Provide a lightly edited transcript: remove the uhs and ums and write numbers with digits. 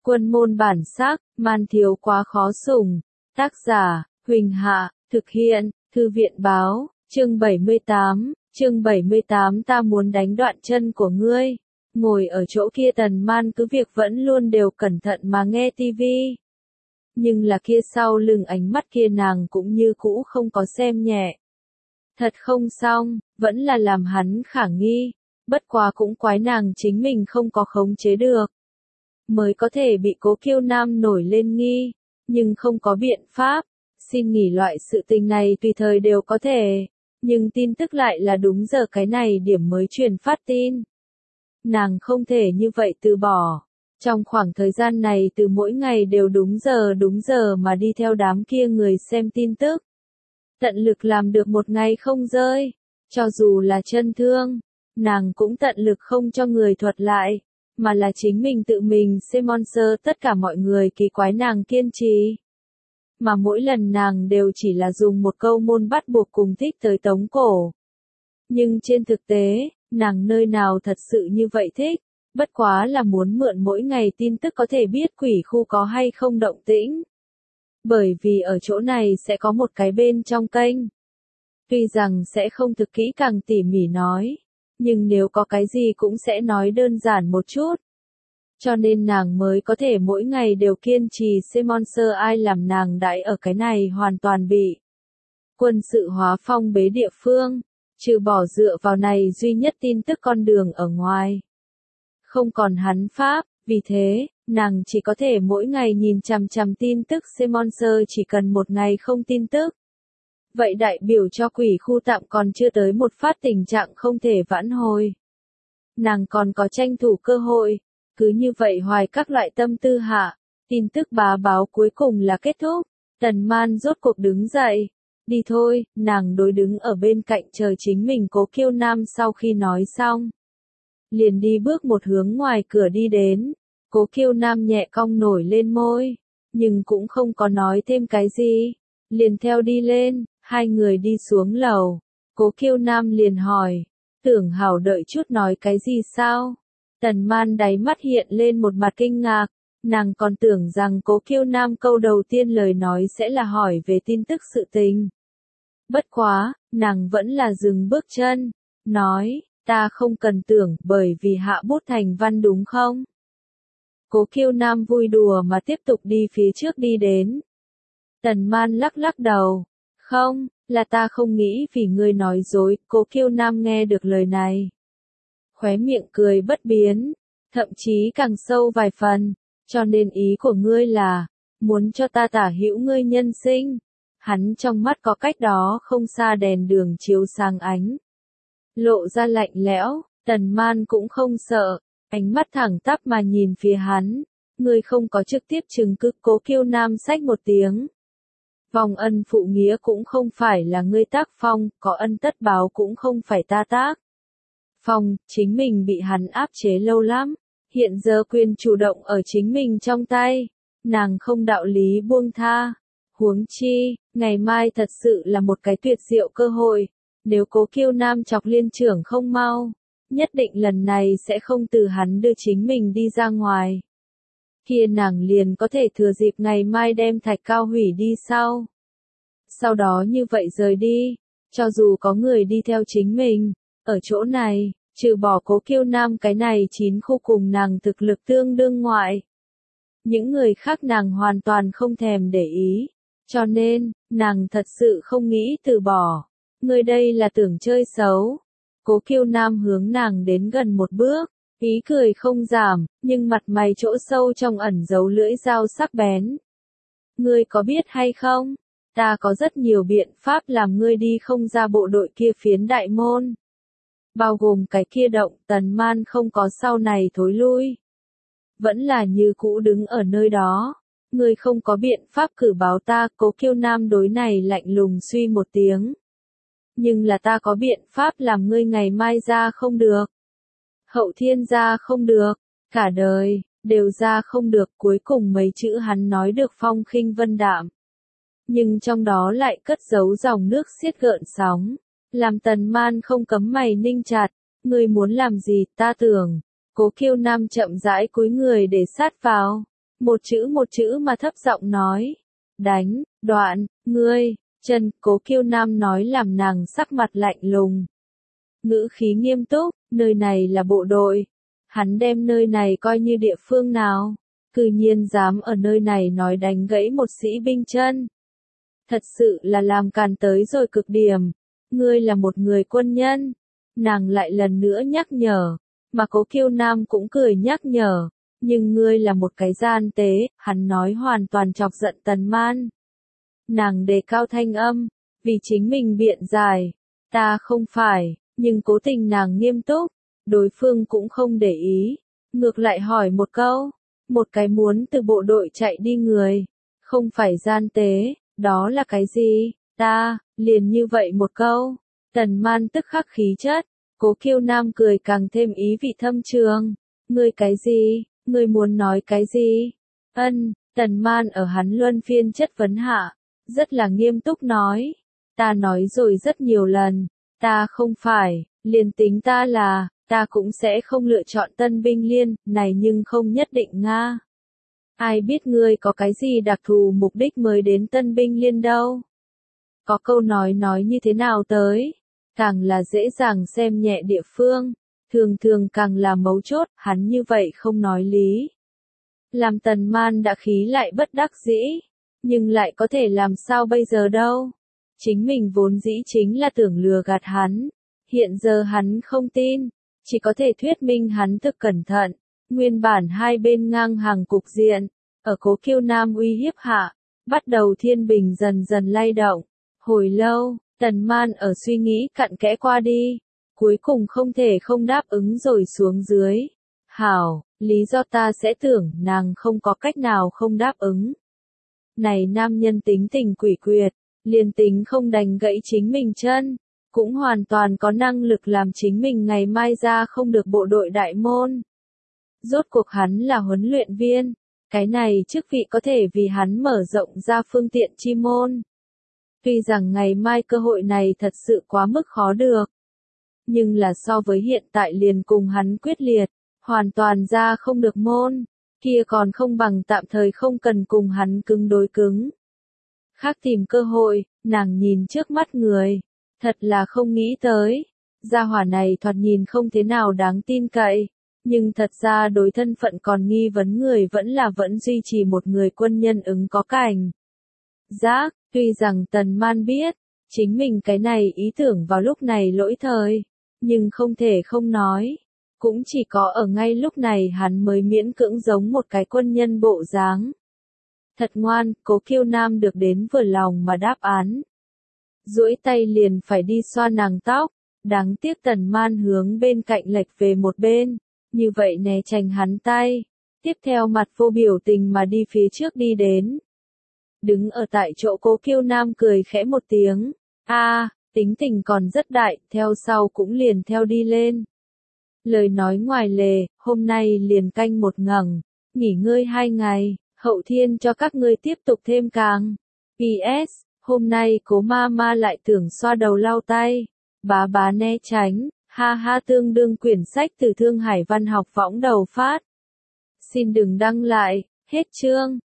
Quân môn bản sắc, man thiếu quá khó sủng. Tác giả, Huỳnh Hạ, thực hiện, Thư viện báo, chương 78, ta muốn đánh đoạn chân của ngươi. Ngồi ở chỗ kia Tần Man cứ việc vẫn luôn đều cẩn thận mà nghe tivi. Nhưng là kia sau lưng ánh mắt kia nàng cũng như cũ không có xem nhẹ. Thật không xong, vẫn là làm hắn khả nghi, bất quá cũng quái nàng chính mình không có khống chế được. Mới có thể bị Cố Kiêu Nam nổi lên nghi, nhưng không có biện pháp, xin nghỉ loại sự tình này tùy thời đều có thể, nhưng tin tức lại là đúng giờ cái này điểm mới truyền phát tin. Nàng không thể như vậy từ bỏ. Trong khoảng thời gian này từ mỗi ngày đều đúng giờ mà đi theo đám kia người xem tin tức. Tận lực làm được một ngày không rơi, cho dù là chân thương, nàng cũng tận lực không cho người thuật lại, mà là chính mình tự mình sponsor tất cả mọi người kỳ quái nàng kiên trì. Mà mỗi lần nàng đều chỉ là dùng một câu môn bắt buộc cùng thích tới tống cổ. Nhưng trên thực tế, nàng nơi nào thật sự như vậy thích, bất quá là muốn mượn mỗi ngày tin tức có thể biết quỷ khu có hay không động tĩnh. Bởi vì ở chỗ này sẽ có một cái bên trong kênh. Tuy rằng sẽ không thực kỹ càng tỉ mỉ nói, nhưng nếu có cái gì cũng sẽ nói đơn giản một chút. Cho nên nàng mới có thể mỗi ngày đều kiên trì sponsor ai làm nàng đãi ở cái này hoàn toàn bị quân sự hóa phong bế địa phương, trừ bỏ dựa vào này duy nhất tin tức con đường ở ngoài. Không còn hắn pháp, vì thế, nàng chỉ có thể mỗi ngày nhìn chằm chằm tin tức sponsor chỉ cần một ngày không tin tức. Vậy đại biểu cho quỷ khu tạm còn chưa tới một phát tình trạng không thể vãn hồi. Nàng còn có tranh thủ cơ hội, cứ như vậy hoài các loại tâm tư hạ, tin tức bá báo cuối cùng là kết thúc, Tần Man rốt cuộc đứng dậy. Đi thôi, nàng đối đứng ở bên cạnh chờ chính mình Cố Kiêu Nam sau khi nói xong. Liền đi bước một hướng ngoài cửa đi đến, Cố Kiêu Nam nhẹ cong nổi lên môi, nhưng cũng không có nói thêm cái gì, liền theo đi lên, hai người đi xuống lầu, Cố Kiêu Nam liền hỏi, tưởng hảo đợi chút nói cái gì sao? Tần Man đáy mắt hiện lên một mặt kinh ngạc, nàng còn tưởng rằng Cố Kiêu Nam câu đầu tiên lời nói sẽ là hỏi về tin tức sự tình. Bất quá, nàng vẫn là dừng bước chân, nói, ta không cần tưởng bởi vì hạ bút thành văn đúng không? Cố Kiêu Nam vui đùa mà tiếp tục đi phía trước đi đến. Tần Man lắc lắc đầu, không, là ta không nghĩ vì ngươi nói dối, Cố Kiêu Nam nghe được lời này. Khóe miệng cười bất biến, thậm chí càng sâu vài phần, cho nên ý của ngươi là, muốn cho ta tả hữu ngươi nhân sinh. Hắn trong mắt có cách đó không xa đèn đường chiếu sáng ánh. Lộ ra lạnh lẽo, Tần Man cũng không sợ, ánh mắt thẳng tắp mà nhìn phía hắn. Ngươi không có trực tiếp chứng cứ, Cố Kiêu Nam xách một tiếng. Vòng ân phụ nghĩa cũng không phải là ngươi tác phong, có ân tất báo cũng không phải ta tác. Phong, chính mình bị hắn áp chế lâu lắm, hiện giờ quyền chủ động ở chính mình trong tay, nàng không đạo lý buông tha. Huống chi, ngày mai thật sự là một cái tuyệt diệu cơ hội, nếu Cố Kiêu Nam chọc liên trưởng không mau, nhất định lần này sẽ không từ hắn đưa chính mình đi ra ngoài. Kia nàng liền có thể thừa dịp ngày mai đem Thạch Cao hủy đi sau. Sau đó như vậy rời đi, cho dù có người đi theo chính mình, ở chỗ này, trừ bỏ Cố Kiêu Nam cái này 9 khu cùng nàng thực lực tương đương ngoại. Những người khác nàng hoàn toàn không thèm để ý. Cho nên, nàng thật sự không nghĩ từ bỏ. Ngươi đây là tưởng chơi xấu. Cố Kiêu Nam hướng nàng đến gần một bước, ý cười không giảm, nhưng mặt mày chỗ sâu trong ẩn giấu lưỡi dao sắc bén. Ngươi có biết hay không? Ta có rất nhiều biện pháp làm ngươi đi không ra bộ đội kia phiến đại môn. Bao gồm cái kia động, Tần Man không có sau này thối lui. Vẫn là như cũ đứng ở nơi đó. Ngươi không có biện pháp cử báo ta, Cố Kiêu Nam đối này lạnh lùng suy một tiếng. Nhưng là ta có biện pháp làm ngươi ngày mai ra không được. Hậu thiên ra không được, cả đời, đều ra không được, cuối cùng mấy chữ hắn nói được phong khinh vân đạm. Nhưng trong đó lại cất giấu dòng nước xiết gợn sóng, làm Tần Man không cấm mày ninh chặt, ngươi muốn làm gì, ta tưởng. Cố Kiêu Nam chậm rãi cúi người để sát vào. một chữ mà thấp giọng nói. Đánh, Đoạn, ngươi, Trần, Cố Kiêu Nam nói làm nàng sắc mặt lạnh lùng. Ngữ khí nghiêm túc, nơi này là bộ đội. Hắn đem nơi này coi như địa phương nào. Cư nhiên dám ở nơi này nói đánh gãy một sĩ binh chân. Thật sự là làm càn tới rồi cực điểm. Ngươi là một người quân nhân. Nàng lại lần nữa nhắc nhở. Mà Cố Kiêu Nam cũng cười nhắc nhở. Nhưng ngươi là một cái gian tế, hắn nói hoàn toàn chọc giận Tần Man. Nàng đề cao thanh âm, vì chính mình biện giải. Ta không phải, nhưng cố tình nàng nghiêm túc. Đối phương cũng không để ý. Ngược lại hỏi một câu. Một cái muốn từ bộ đội chạy đi người. Không phải gian tế, đó là cái gì? Ta, liền như vậy một câu. Tần Man tức khắc khí chất. Cố Kiêu Nam cười càng thêm ý vị thâm trường. Ngươi cái gì? Ngươi muốn nói cái gì? Tần Man ở hắn luân phiên chất vấn hạ. Rất là nghiêm túc nói. Ta nói rồi rất nhiều lần. Ta không phải, liền tính ta là, ta cũng sẽ không lựa chọn tân binh liên, này nhưng không nhất định Nga. Ai biết ngươi có cái gì đặc thù mục đích mới đến tân binh liên đâu. Có câu nói như thế nào tới. Càng là dễ dàng xem nhẹ địa phương. Thường thường càng là mấu chốt, hắn như vậy không nói lý. Làm Tần Man đã khí lại bất đắc dĩ. Nhưng lại có thể làm sao bây giờ đâu. Chính mình vốn dĩ chính là tưởng lừa gạt hắn. Hiện giờ hắn không tin. Chỉ có thể thuyết minh hắn thực cẩn thận. Nguyên bản hai bên ngang hàng cục diện. Ở Cố Kiêu Nam uy hiếp hạ. Bắt đầu thiên bình dần dần lay động. Hồi lâu, Tần Man ở suy nghĩ cặn kẽ qua đi. Cuối cùng không thể không đáp ứng rồi xuống dưới. Hảo, lý do ta sẽ tưởng nàng không có cách nào không đáp ứng. Này nam nhân tính tình quỷ quyệt, liền tính không đành gãy chính mình chân, cũng hoàn toàn có năng lực làm chính mình ngày mai ra không được bộ đội đại môn. Rốt cuộc hắn là huấn luyện viên, cái này chức vị có thể vì hắn mở rộng ra phương tiện chi môn. Tuy rằng ngày mai cơ hội này thật sự quá mức khó được, nhưng là so với hiện tại liền cùng hắn quyết liệt, hoàn toàn ra không được môn, kia còn không bằng tạm thời không cần cùng hắn cứng đối cứng. Khác tìm cơ hội, nàng nhìn trước mắt người, thật là không nghĩ tới, gia hỏa này thoạt nhìn không thế nào đáng tin cậy, nhưng thật ra đối thân phận còn nghi vấn người vẫn duy trì một người quân nhân ứng có cảnh. Giác, tuy rằng Tần Man biết, chính mình cái này ý tưởng vào lúc này lỗi thời, nhưng không thể không nói. Cũng chỉ có ở ngay lúc này hắn mới miễn cưỡng giống một cái quân nhân bộ dáng. Thật ngoan, Cố Kiêu Nam được đến vừa lòng mà đáp án. Duỗi tay liền phải đi xoa nàng tóc, đáng tiếc Tần Man hướng bên cạnh lệch về một bên, như vậy né tránh hắn tay. Tiếp theo mặt vô biểu tình mà đi phía trước đi đến. Đứng ở tại chỗ Cố Kiêu Nam cười khẽ một tiếng. Tính tình còn rất đại, theo sau cũng liền theo đi lên. Lời nói ngoài lề, hôm nay liền canh một ngẩng, nghỉ ngơi 2 ngày, hậu thiên cho các ngươi tiếp tục thêm càng. PS, hôm nay Cố Mama lại tưởng xoa đầu lau tay. Bá né tránh, ha ha tương đương quyển sách từ Thương Hải Văn học võng đầu phát. Xin đừng đăng lại, hết chương.